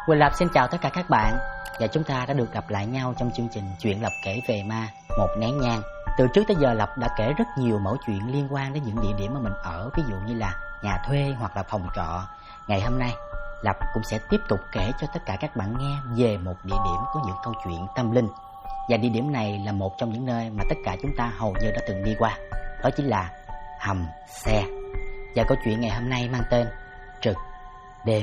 Quỳnh Lập xin chào tất cả các bạn. Và chúng ta đã được gặp lại nhau trong chương trình Chuyện Lập kể về ma Một Nén Nhang. Từ trước tới giờ Lập đã kể rất nhiều mẩu chuyện liên quan đến những địa điểm mà mình ở, ví dụ như là nhà thuê hoặc là phòng trọ. Ngày hôm nay Lập cũng sẽ tiếp tục kể cho tất cả các bạn nghe về một địa điểm có những câu chuyện tâm linh. Và địa điểm này là một trong những nơi mà tất cả chúng ta hầu như đã từng đi qua. Đó chính là hầm xe. Và câu chuyện ngày hôm nay mang tên Trực Đêm.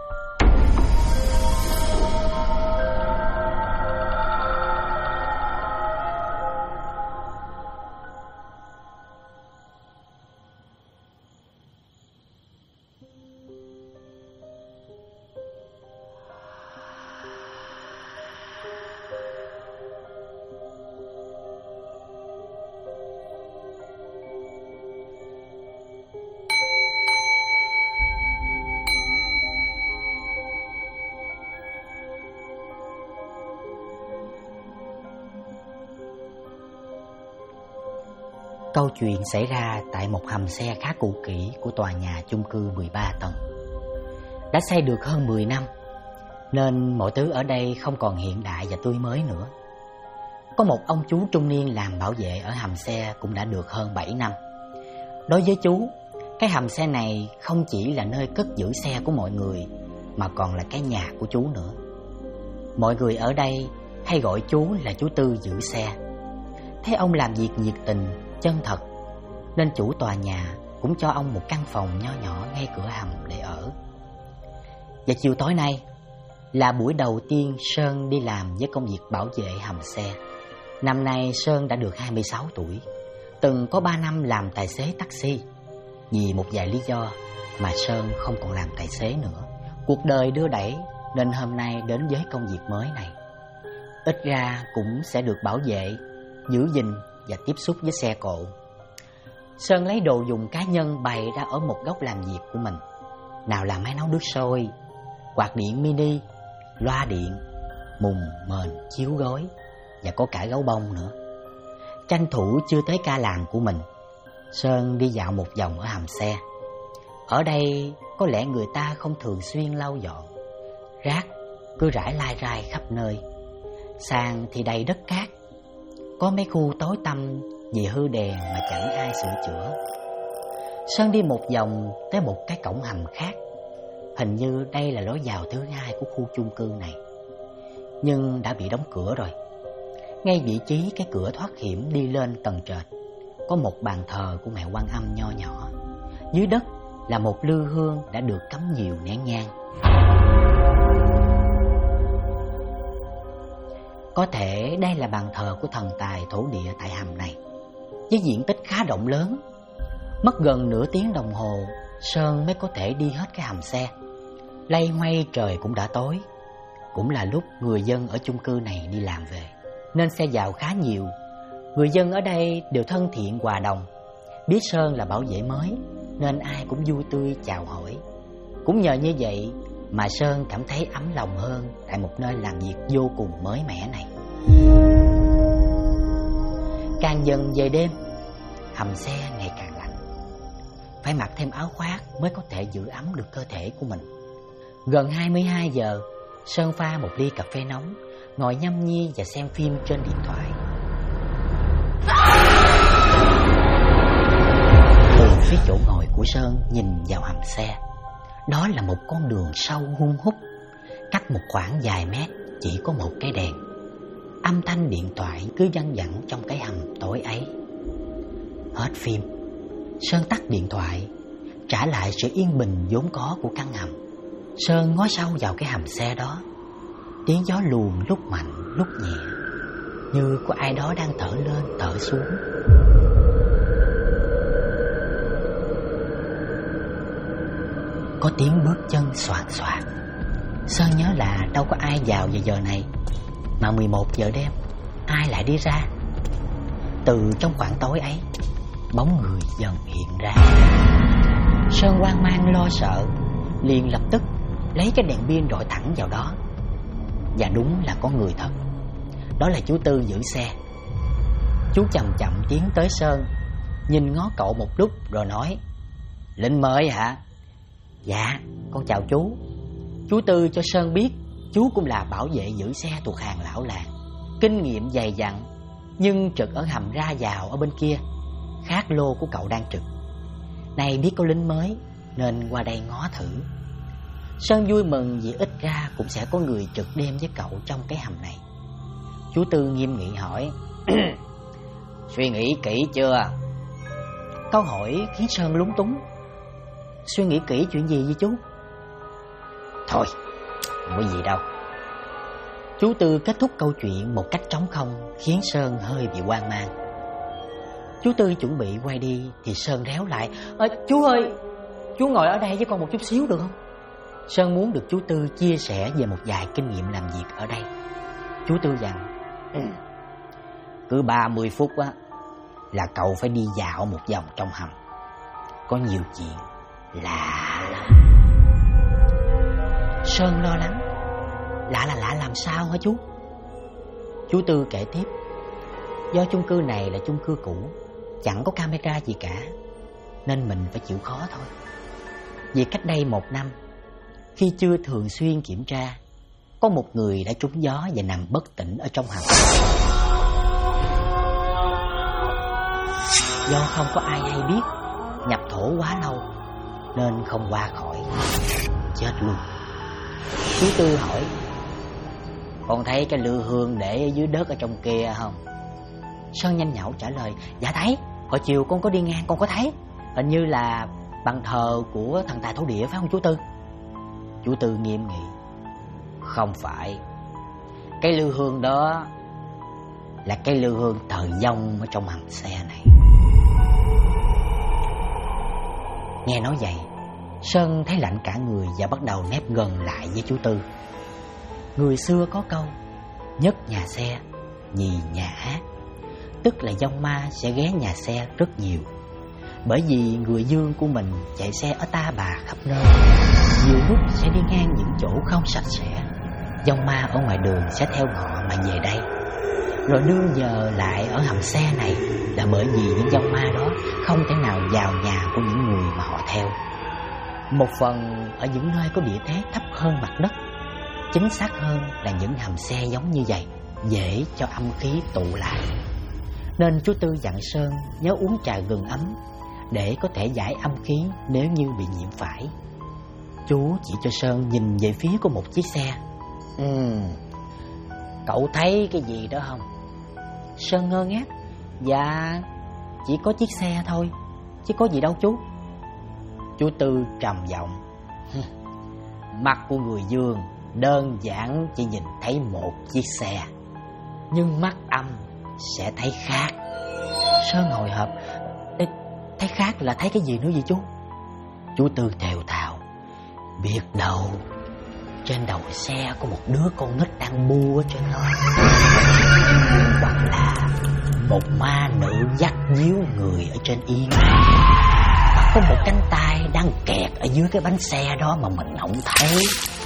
Câu chuyện xảy ra tại một hầm xe khá cũ kỹ của tòa nhà chung cư 13 tầng. Đã xây được hơn 10 năm, nên mọi thứ ở đây không còn hiện đại và tươi mới nữa. Có một ông chú trung niên làm bảo vệ ở hầm xe cũng đã được hơn 7 năm. Đối với chú, cái hầm xe này không chỉ là nơi cất giữ xe của mọi người, mà còn là cái nhà của chú nữa. Mọi người ở đây hay gọi chú là chú Tư giữ xe. Thấy ông làm việc nhiệt tình, chân thật, nên chủ tòa nhà cũng cho ông một căn phòng nho nhỏ ngay cửa hầm để ở. Và chiều tối nay là buổi đầu tiên Sơn đi làm với công việc bảo vệ hầm xe. Năm nay Sơn đã được 26 tuổi, từng có 3 năm làm tài xế taxi. Vì một vài lý do mà Sơn không còn làm tài xế nữa. Cuộc đời đưa đẩy nên hôm nay đến với công việc mới này. Ít ra cũng sẽ được bảo vệ, giữ gìn và tiếp xúc với xe cộ. Sơn lấy đồ dùng cá nhân bày ra ở một góc làm việc của mình. Nào là máy nấu nước sôi, quạt điện mini, loa điện, mùng, mền, chiếu gối, và có cả gấu bông nữa. Tranh thủ chưa tới ca làm của mình, Sơn đi dạo một vòng ở hầm xe. Ở đây có lẽ người ta không thường xuyên lau dọn, rác cứ rải lai rai khắp nơi. Sàn thì đầy đất cát. Có mấy khu tối tăm vì hư đèn mà chẳng ai sửa chữa. Sơn đi một vòng tới một cái cổng hầm khác. Hình như đây là lối vào thứ hai của khu chung cư này, nhưng đã bị đóng cửa rồi. Ngay vị trí cái cửa thoát hiểm đi lên tầng trệt có một bàn thờ của mẹ Quan Âm nho nhỏ. Dưới đất là một lư hương đã được cắm nhiều nén nhang. Có thể đây là bàn thờ của thần tài thổ địa tại hầm này, với diện tích khá rộng lớn. Mất gần nửa tiếng đồng hồ, Sơn mới có thể đi hết cái hầm xe. Loay hoay trời cũng đã tối. Cũng là lúc người dân ở chung cư này đi làm về, nên xe vào khá nhiều. Người dân ở đây đều thân thiện hòa đồng. Biết Sơn là bảo vệ mới nên ai cũng vui tươi chào hỏi. Cũng nhờ như vậy mà Sơn cảm thấy ấm lòng hơn tại một nơi làm việc vô cùng mới mẻ này. Càng dần về đêm, hầm xe ngày càng lạnh. Phải mặc thêm áo khoác mới có thể giữ ấm được cơ thể của mình. Gần 22 giờ, Sơn pha một ly cà phê nóng, ngồi nhâm nhi và xem phim trên điện thoại. Từ phía chỗ ngồi của Sơn nhìn vào hầm xe, đó là một con đường sâu hun hút. Cách một khoảng vài mét chỉ có một cái đèn. Âm thanh điện thoại cứ văng vẳng trong cái hầm tối ấy. Hết phim, Sơn tắt điện thoại, trả lại sự yên bình vốn có của căn hầm. Sơn ngó sâu vào cái hầm xe đó. Tiếng gió luồn lúc mạnh lúc nhẹ, như có ai đó đang thở lên thở xuống. Có tiếng bước chân xoạt xoạt. Sơn nhớ là đâu có ai vào giờ này, mà 11 giờ đêm ai lại đi ra. Từ trong khoảng tối ấy, bóng người dần hiện ra. Sơn hoang mang lo sợ, liền lập tức lấy cái đèn pin rọi thẳng vào đó. Và đúng là có người thật. Đó là chú Tư giữ xe. Chú chậm chậm tiến tới Sơn, nhìn ngó cậu một lúc rồi nói: "Lệnh mời hả?" "Dạ, con chào chú." Chú Tư cho Sơn biết Chú cũng là bảo vệ giữ xe thuộc hàng lão làng, kinh nghiệm dày dặn, nhưng trực ở hầm ra vào ở bên kia, khác lô của cậu đang trực. Nay biết có lính mới nên qua đây ngó thử. Sơn vui mừng vì ít ra cũng sẽ có người trực đêm với cậu trong cái hầm này. Chú Tư nghiêm nghị hỏi: Suy nghĩ kỹ chưa? Câu hỏi khiến Sơn lúng túng. Suy nghĩ kỹ chuyện gì vậy chú? Thôi, không có gì đâu. Chú Tư kết thúc câu chuyện một cách trống không, khiến Sơn hơi bị hoang mang. Chú Tư chuẩn bị quay đi thì Sơn réo lại: Chú ơi, chú ngồi ở đây với con một chút xíu được không? Sơn muốn được chú Tư chia sẻ về một vài kinh nghiệm làm việc ở đây. Chú Tư dặn: Cứ 30 phút á là cậu phải đi dạo một vòng trong hầm. Có nhiều chuyện lạ lắm. Sơn lo lắng: Lạ là lạ làm sao hả chú? Chú Tư kể tiếp: Do chung cư này là chung cư cũ, chẳng có camera gì cả, nên mình phải chịu khó thôi. Vì cách đây 1 năm, khi chưa thường xuyên kiểm tra, có một người đã trúng gió và nằm bất tỉnh ở trong hầm. Do không có ai hay biết, nhập thổ quá lâu nên không qua khỏi, chết luôn. Chú Tư hỏi: Con thấy cái lư hương để ở dưới đất ở trong kia không? Sơn nhanh nhảu trả lời: Dạ thấy, hồi chiều con có đi ngang con có thấy. Hình như là bàn thờ của thần tài thổ địa phải không chú Tư? Chú Tư nghiêm nghị: Không phải. Cái lư hương đó là cái lư hương thờ vong ở trong hầm xe này. Nghe nói vậy, Sơn thấy lạnh cả người và bắt đầu nép gần lại với chú Tư. Người xưa có câu: nhất nhà xe, nhì nhà hát. Tức là vong ma sẽ ghé nhà xe rất nhiều. Bởi vì người dương của mình chạy xe ở ta bà khắp nơi, nhiều lúc sẽ đi ngang những chỗ không sạch sẽ. Vong ma ở ngoài đường sẽ theo họ mà về đây, rồi nương nhờ lại ở hầm xe này là bởi vì những vong ma đó không thể nào vào nhà của những người mà họ theo. Một phần ở những nơi có địa thế thấp hơn mặt đất, chính xác hơn là những hầm xe giống như vậy dễ cho âm khí tụ lại. Nên chú Tư dặn Sơn nhớ uống trà gừng ấm để có thể giải âm khí nếu như bị nhiễm phải. Chú chỉ cho Sơn nhìn về phía của một chiếc xe. Cậu thấy cái gì đó không? Sơn ngơ ngác: Dạ, chỉ có chiếc xe thôi, chứ có gì đâu chú. Chú Tư trầm giọng: Mắt của người dương đơn giản chỉ nhìn thấy một chiếc xe, nhưng mắt âm sẽ thấy khác. Sơn hồi hộp: Thấy khác là thấy cái gì nữa vậy chú? Chú Tư thều thào: Biết đâu trên đầu xe có một đứa con nít đang bu ở trên đó, hoặc là một ma nữ dắt díu người ở trên yên, hoặc có một cánh tay đang kẹt ở dưới cái bánh xe đó mà mình không thấy.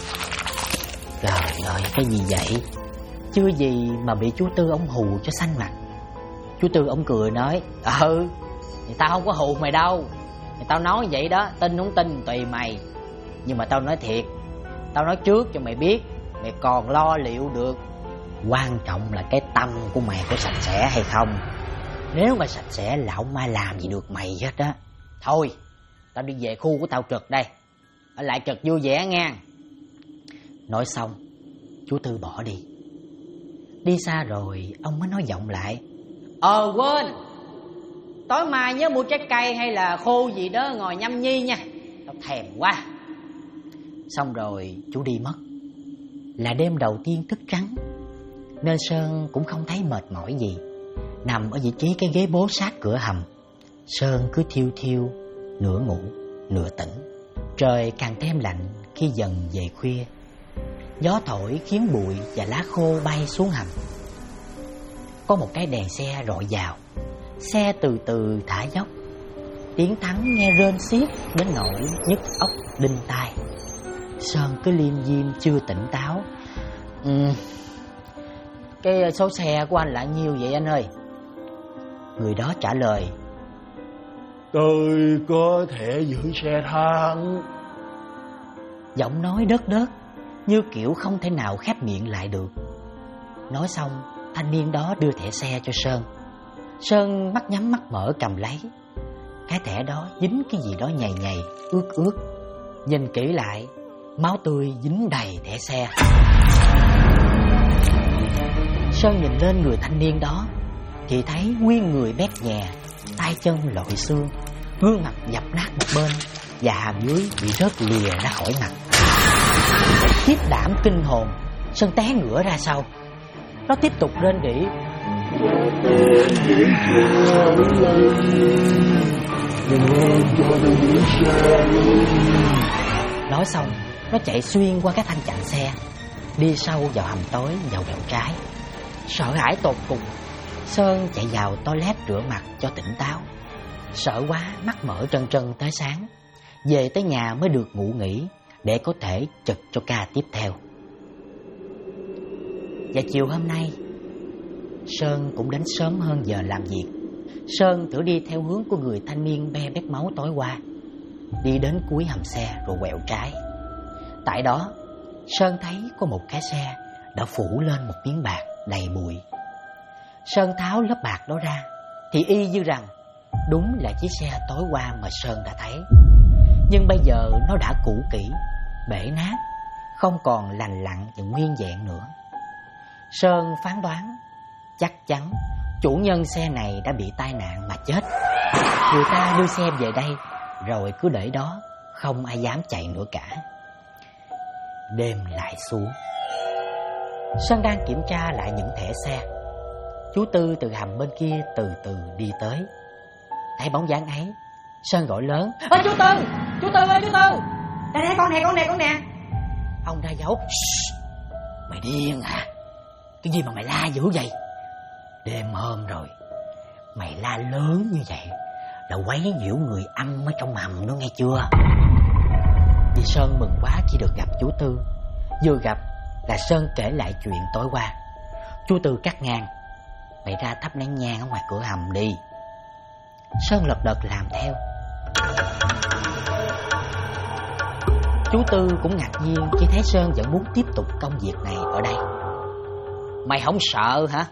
Trời ơi, cái gì vậy? Chưa gì mà bị chú Tư ông hù cho xanh mặt. Chú Tư ông cười nói: Thì tao không có hù mày đâu. Thì tao nói vậy đó, tin không tin tùy mày. Nhưng mà tao nói thiệt, tao nói trước cho mày biết, mày còn lo liệu được. Quan trọng là cái tâm của mày có sạch sẽ hay không. Nếu mà sạch sẽ, lão ma làm gì được mày hết á. Thôi, tao đi về khu của tao trực đây, ở lại trực vui vẻ nghe. Nói xong, chú Tư bỏ đi. Đi xa rồi, ông mới nói giọng lại: Quên, tối mai nhớ mua trái cây hay là khô gì đó ngồi nhâm nhi nha, tao thèm quá. Xong rồi chú đi mất. Là đêm đầu tiên thức trắng, nên Sơn cũng không thấy mệt mỏi gì. Nằm ở vị trí cái ghế bố sát cửa hầm, Sơn cứ thiêu thiêu, nửa ngủ nửa tỉnh. Trời càng thêm lạnh khi dần về khuya. Gió thổi khiến bụi và lá khô bay xuống hầm. Có một cái đèn xe rọi vào. Xe từ từ thả dốc. Tiếng thắng nghe rên xiết đến nỗi nhức óc đinh tai. Sơn cứ liêm diêm chưa tỉnh táo. Cái số xe của anh là nhiêu vậy anh ơi? Người đó trả lời: Tôi có thể giữ xe thang. Giọng nói đớt đớt, như kiểu không thể nào khép miệng lại được. Nói xong, thanh niên đó đưa thẻ xe cho Sơn. Sơn mắt nhắm mắt mở cầm lấy. Cái thẻ đó dính cái gì đó nhầy nhầy, ướt ướt. Nhìn kỹ lại, máu tươi dính đầy thẻ xe. Sơn nhìn lên người thanh niên đó thì thấy nguyên người bét nhè, tay chân lội xương, gương mặt dập nát một bên và hàm dưới bị rớt lìa ra khỏi mặt. Khiếp đảm kinh hồn, Sơn té ngửa ra sau. Nó tiếp tục rên rỉ. Nói xong, nó chạy xuyên qua cái thanh chặn xe, đi sâu vào hầm tối vào quẹo trái. Sợ hãi tột cùng, Sơn chạy vào toilet rửa mặt cho tỉnh táo. Sợ quá, mắt mở trân trân tới sáng. Về tới nhà mới được ngủ nghỉ để có thể trực cho ca tiếp theo. Và chiều hôm nay, Sơn cũng đến sớm hơn giờ làm việc. Sơn thử đi theo hướng của người thanh niên be bét máu tối qua, đi đến cuối hầm xe rồi quẹo trái. Tại đó, Sơn thấy có một cái xe đã phủ lên một miếng bạc đầy bụi. Sơn tháo lớp bạc đó ra thì y như rằng đúng là chiếc xe tối qua mà Sơn đã thấy. Nhưng bây giờ nó đã cũ kỹ, bể nát, không còn lành lặn và nguyên vẹn nữa. Sơn phán đoán chắc chắn chủ nhân xe này đã bị tai nạn mà chết. Người ta đưa xe về đây rồi cứ để đó, không ai dám chạy nữa cả. Đêm lại xuống. Sơn đang kiểm tra lại những thẻ xe. Chú Tư từ hầm bên kia từ từ đi tới. Thấy bóng dáng ấy, Sơn gọi lớn: "Ê chú Tư! Chú Tư ơi chú Tư! Đây đây, con nè! Ông ra dấu. Mày điên hả? Cái gì mà mày la dữ vậy? Đêm hôm rồi, mày la lớn như vậy là quấy nhiễu người âm ở trong hầm đó nghe chưa?" Vì Sơn mừng quá khi được gặp chú Tư. Vừa gặp là Sơn kể lại chuyện tối qua. Chú Tư cắt ngang: "Mày ra thắp nén nhang ở ngoài cửa hầm đi." Sơn lật đật làm theo. Chú Tư cũng ngạc nhiên khi thấy Sơn vẫn muốn tiếp tục công việc này ở đây. "Mày không sợ hả?"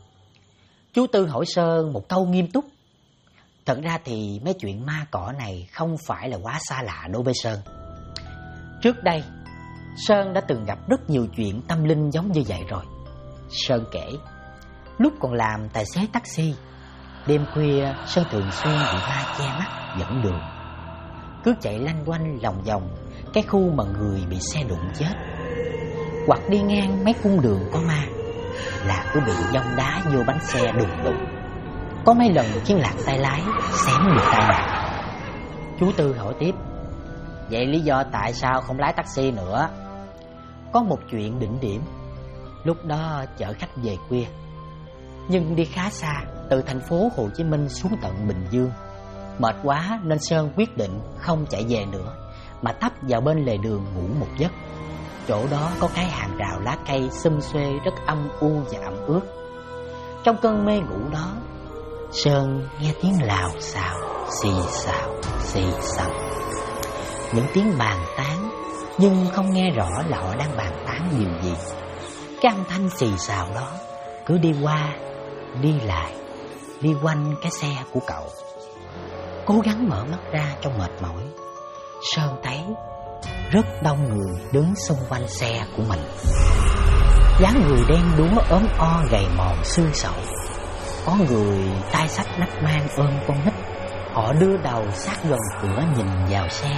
Chú Tư hỏi Sơn một câu nghiêm túc. Thật ra thì mấy chuyện ma cỏ này không phải là quá xa lạ đối với Sơn. Trước đây, Sơn đã từng gặp rất nhiều chuyện tâm linh giống như vậy rồi. Sơn kể, lúc còn làm tài xế taxi, đêm khuya Sơn thường xuyên bị ma che mắt dẫn đường. Cứ chạy lanh quanh lòng vòng cái khu mà người bị xe đụng chết, hoặc đi ngang mấy cung đường có ma là cứ bị giông đá vô bánh xe đùng đùng. Có mấy lần khiến lạc tay lái, xém được tai nạn. Chú Tư hỏi tiếp: "Vậy lý do tại sao không lái taxi nữa?" Có một chuyện đỉnh điểm. Lúc đó chở khách về khuya, nhưng đi khá xa, từ thành phố Hồ Chí Minh xuống tận Bình Dương. Mệt quá nên Sơn quyết định không chạy về nữa, mà tấp vào bên lề đường ngủ một giấc. Chỗ đó có cái hàng rào lá cây xum xuê rất âm u và ẩm ướt. Trong cơn mê ngủ đó, Sơn nghe tiếng lào xào, xì xào, xì xầm. Những tiếng bàn tán, nhưng không nghe rõ là họ đang bàn tán điều gì. Cái âm thanh xì xào đó cứ đi qua, đi lại, đi quanh cái xe của cậu. Cố gắng mở mắt ra trong mệt mỏi, Sơn thấy rất đông người đứng xung quanh xe của mình. Dáng người đen đúa ốm o gầy mòn xương sẩu. Có người tay xách nách mang ôm con nít. Họ đưa đầu sát gần cửa nhìn vào xe,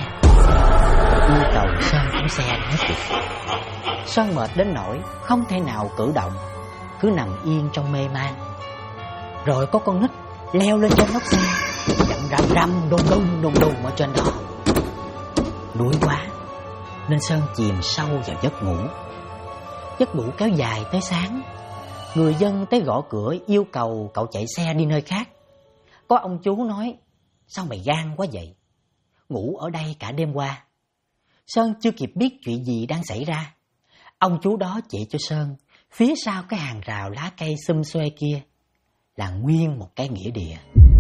yêu cầu Sơn xuống xe hết được. Sơn mệt đến nỗi không thể nào cử động, cứ nằm yên trong mê man. Rồi có con nít leo lên trên nóc xe, dặn rầm rầm đùng đùng ở trên đó. Đuối quá nên Sơn chìm sâu vào giấc ngủ. Giấc ngủ kéo dài tới sáng. Người dân tới gõ cửa yêu cầu cậu chạy xe đi nơi khác. Có ông chú nói: "Sao mày gan quá vậy? Ngủ ở đây cả đêm qua." Sơn chưa kịp biết chuyện gì đang xảy ra, ông chú đó chỉ cho Sơn phía sau cái hàng rào lá cây xum xuê kia là nguyên một cái nghĩa địa.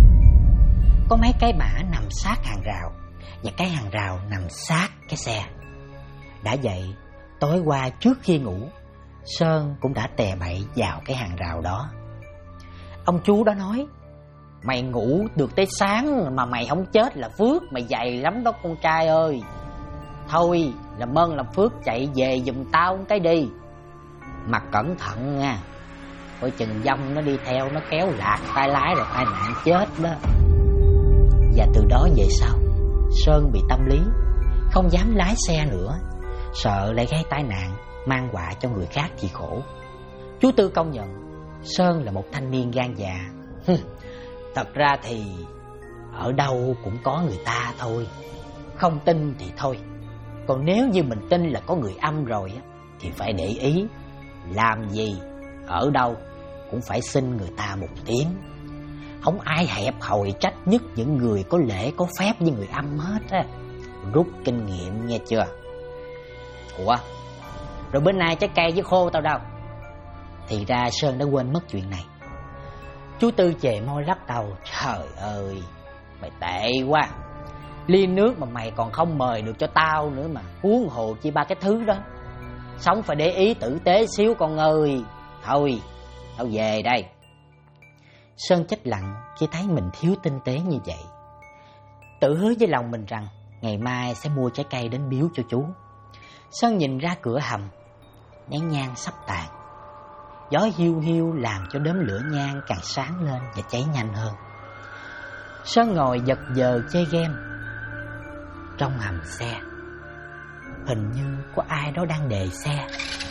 Có mấy cái bả nằm sát hàng rào, và cái hàng rào nằm sát cái xe. Đã vậy, Tối qua trước khi ngủ, Sơn cũng đã tè bậy vào cái hàng rào đó. Ông chú đó nói: "Mày ngủ được tới sáng mà mày không chết là phước mày dày lắm đó con trai ơi. Thôi làm ơn làm phước chạy về giùm tao cái đi. Mà cẩn thận nha, coi chừng dông nó đi theo nó kéo lạc tay lái rồi tai nạn chết đó." Và từ đó về sau, Sơn bị tâm lý, không dám lái xe nữa, sợ lại gây tai nạn mang họa cho người khác thì khổ. Chú Tư công nhận Sơn là một thanh niên gan dạ. Thật ra thì ở đâu cũng có người ta thôi, không tin thì thôi. Còn nếu như mình tin là có người âm rồi thì phải để ý, làm gì ở đâu cũng phải xin người ta một tiếng. Không ai hẹp hòi trách nhất những người có lễ có phép với người âm hết á. Rút kinh nghiệm nghe chưa? Ủa, rồi bữa nay trái cây với khô tao đâu? Thì ra Sơn đã quên mất chuyện này. Chú Tư chề môi lắc đầu: "Trời ơi, mày tệ quá. Ly nước mà mày còn không mời được cho tao nữa mà, huống hồ chi ba cái thứ đó. Sống phải để ý tử tế xíu con ơi. Thôi, tao về đây." Sơn chết lặng khi thấy mình thiếu tinh tế như vậy. Tự hứa với lòng mình rằng ngày mai sẽ mua trái cây đến biếu cho chú. Sơn nhìn ra cửa hầm, nén nhang sắp tàn. Gió hiu hiu làm cho đốm lửa nhang càng sáng lên và cháy nhanh hơn. Sơn ngồi giật giờ chơi game. Trong hầm xe, hình như có ai đó đang đề xe.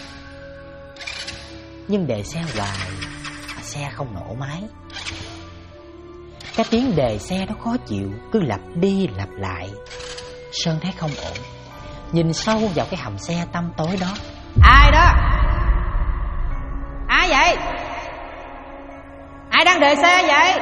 Nhưng đề xe hoài mà xe không nổ máy. Cái tiếng đề xe đó khó chịu, cứ lặp đi lặp lại. Sơn thấy không ổn, nhìn sâu vào cái hầm xe tăm tối đó. "Ai đó? Ai vậy? Ai đang đề xe vậy?"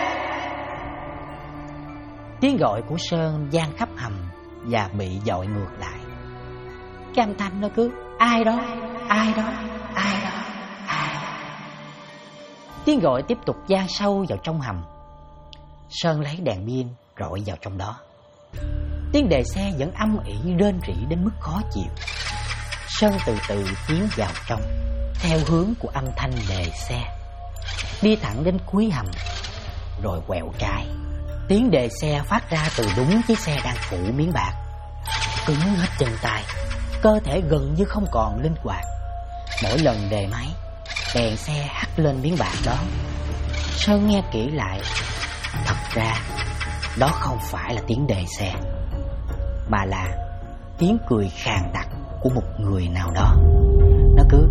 Tiếng gọi của Sơn vang khắp hầm và bị dội ngược lại. Cái âm thanh nó cứ "Ai đó? Ai đó? Ai đó? Ai đó?" Tiếng gọi tiếp tục vang sâu vào trong hầm. Sơn lấy đèn pin rọi vào trong đó. Tiếng đề xe vẫn âm ỉ rên rỉ đến mức khó chịu. Sơn từ từ tiến vào trong theo hướng của âm thanh đề xe, đi thẳng đến cuối hầm rồi quẹo trái. Tiếng đề xe phát ra từ đúng chiếc xe đang phủ miếng bạc. Cứng hết chân tay, cơ thể gần như không còn linh hoạt. Mỗi lần đề máy, đèn xe hắt lên miếng bạc đó. Sơn nghe kỹ lại, thật ra đó không phải là tiếng đề xe, mà là tiếng cười khàn đặc của một người nào đó. Nó cứ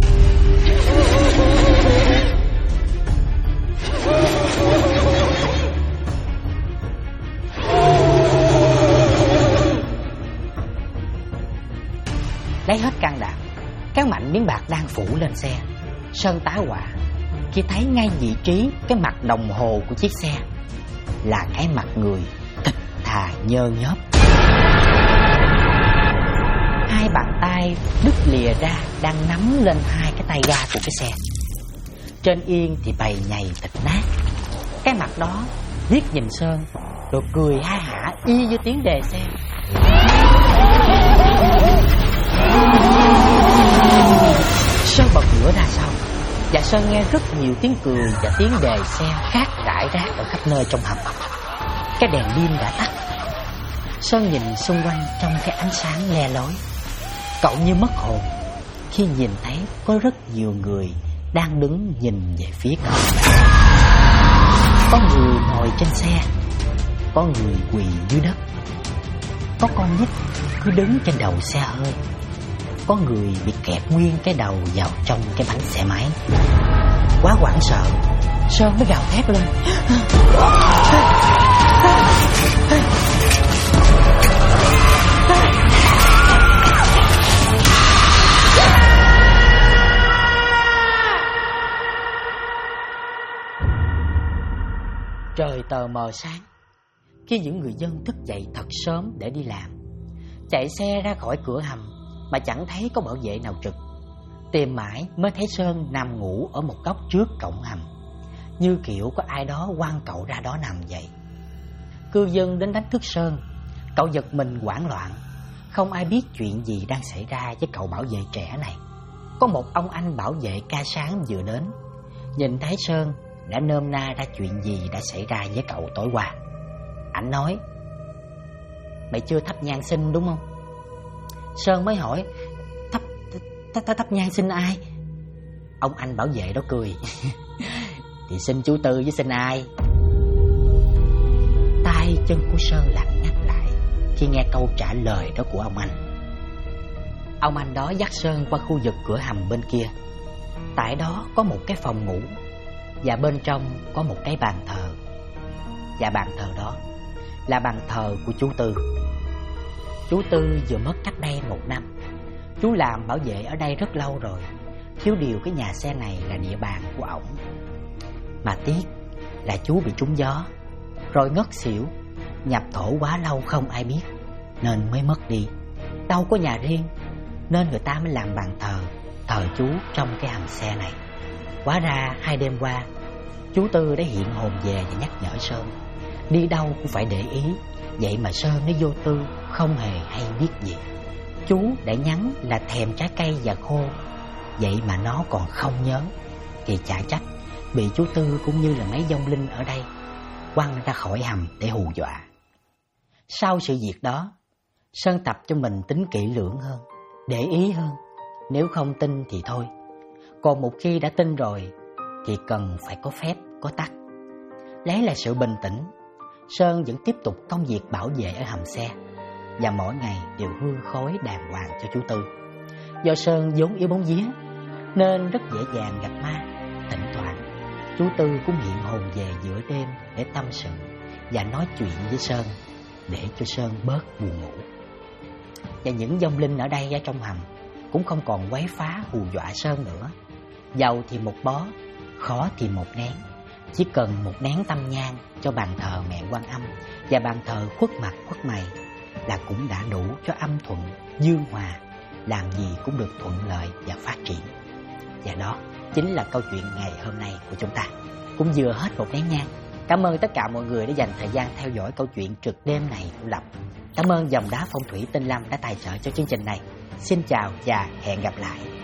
lấy hết can đảm, kéo mạnh miếng bạc đang phủ lên xe. Sơn tá hỏa khi thấy ngay vị trí cái mặt đồng hồ của chiếc xe là cái mặt người thịt thà nhơ nhớp. Hai bàn tay đứt lìa ra đang nắm lên hai cái tay ga của cái xe. Trên yên thì bầy nhầy thịt nát. Cái mặt đó liếc nhìn Sơn rồi cười ha hả y như tiếng đề xe. Sơn bật ngửa ra sau và Sơn nghe rất nhiều tiếng cười và tiếng đề xe khác rải rác ở khắp nơi trong hầm. Cái đèn pin đã tắt. Sơn nhìn xung quanh trong cái ánh sáng le lói. Cậu như mất hồn khi nhìn thấy có rất nhiều người đang đứng nhìn về phía cậu. Có người ngồi trên xe, có người quỳ dưới đất, có con nít cứ đứng trên đầu xe hơi, có người bị kẹp nguyên cái đầu vào trong cái bánh xe máy. Quá hoảng sợ, Sơn mới gào thét lên. Trời tờ mờ sáng khi những người dân thức dậy thật sớm để đi làm, chạy xe ra khỏi cửa hầm mà chẳng thấy có bảo vệ nào trực. Tìm mãi mới thấy Sơn nằm ngủ ở một góc trước cổng hầm, như kiểu có ai đó quăng cậu ra đó nằm vậy. Cư dân đến đánh thức Sơn. Cậu giật mình hoảng loạn, không ai biết chuyện gì đang xảy ra với cậu bảo vệ trẻ này. có một ông anh bảo vệ ca sáng vừa đến. Nhìn thấy Sơn đã nôm na ra chuyện gì đã xảy ra với cậu tối qua. Ảnh nói: "Mày chưa thắp nhang xin đúng không?" Sơn mới hỏi: Thắp nhang xin ai?" Ông anh bảo vệ đó cười: "Thì xin chú Tư với xin ai?" Tai chân của Sơn lạnh ngắt lại khi nghe câu trả lời đó của ông anh. Ông anh đó dắt Sơn qua khu vực cửa hầm bên kia. Tại đó có một cái phòng ngủ, và bên trong có một cái bàn thờ. Và bàn thờ đó là bàn thờ của chú Tư. Chú Tư vừa mất cách đây 1 năm. Chú làm bảo vệ ở đây rất lâu rồi. Thiếu điều cái nhà xe này là địa bàn của ổng. Mà tiếc là chú bị trúng gió, rồi ngất xỉu, nhập thổ quá lâu không ai biết, nên mới mất đi. Đâu có nhà riêng, nên người ta mới làm bàn thờ chú trong cái hầm xe này. Hóa ra 2 đêm qua, chú Tư đã hiện hồn về và nhắc nhở Sơn đi đâu cũng phải để ý. Vậy mà Sơn nó vô tư, không hề hay biết gì. Chú đã nhắn là thèm trái cây và khô, vậy mà nó còn không nhớ. Thì chả trách bị chú Tư cũng như là mấy vong linh ở đây quăng ra khỏi hầm để hù dọa. Sau sự việc đó, Sơn tập cho mình tính kỹ lưỡng hơn, để ý hơn. Nếu không tin thì thôi, còn một khi đã tin rồi thì cần phải có phép, có tắc. Lấy lại sự bình tĩnh, Sơn vẫn tiếp tục công việc bảo vệ ở hầm xe, và mỗi ngày đều hương khói đàng hoàng cho chú Tư. Do Sơn vốn yêu bóng vía nên rất dễ dàng gặp ma. Thỉnh thoảng chú Tư cũng hiện hồn về giữa đêm để tâm sự và nói chuyện với Sơn, để cho Sơn bớt buồn ngủ. Và những vong linh ở đây, ở trong hầm, cũng không còn quấy phá hù dọa Sơn nữa. Giàu thì một bó, khó thì một nén. Chỉ cần một nén tâm nhang cho bàn thờ mẹ Quan Âm và bàn thờ khuất mặt khuất mày là cũng đã đủ cho âm thuận, dương hòa, làm gì cũng được thuận lợi và phát triển. Và đó chính là câu chuyện ngày hôm nay của chúng ta. Cũng vừa hết một nén nhang. Cảm ơn tất cả mọi người đã dành thời gian theo dõi câu chuyện trực đêm này của Lập. Cảm ơn dòng đá phong thủy Tinh Lâm đã tài trợ cho chương trình này. Xin chào và hẹn gặp lại.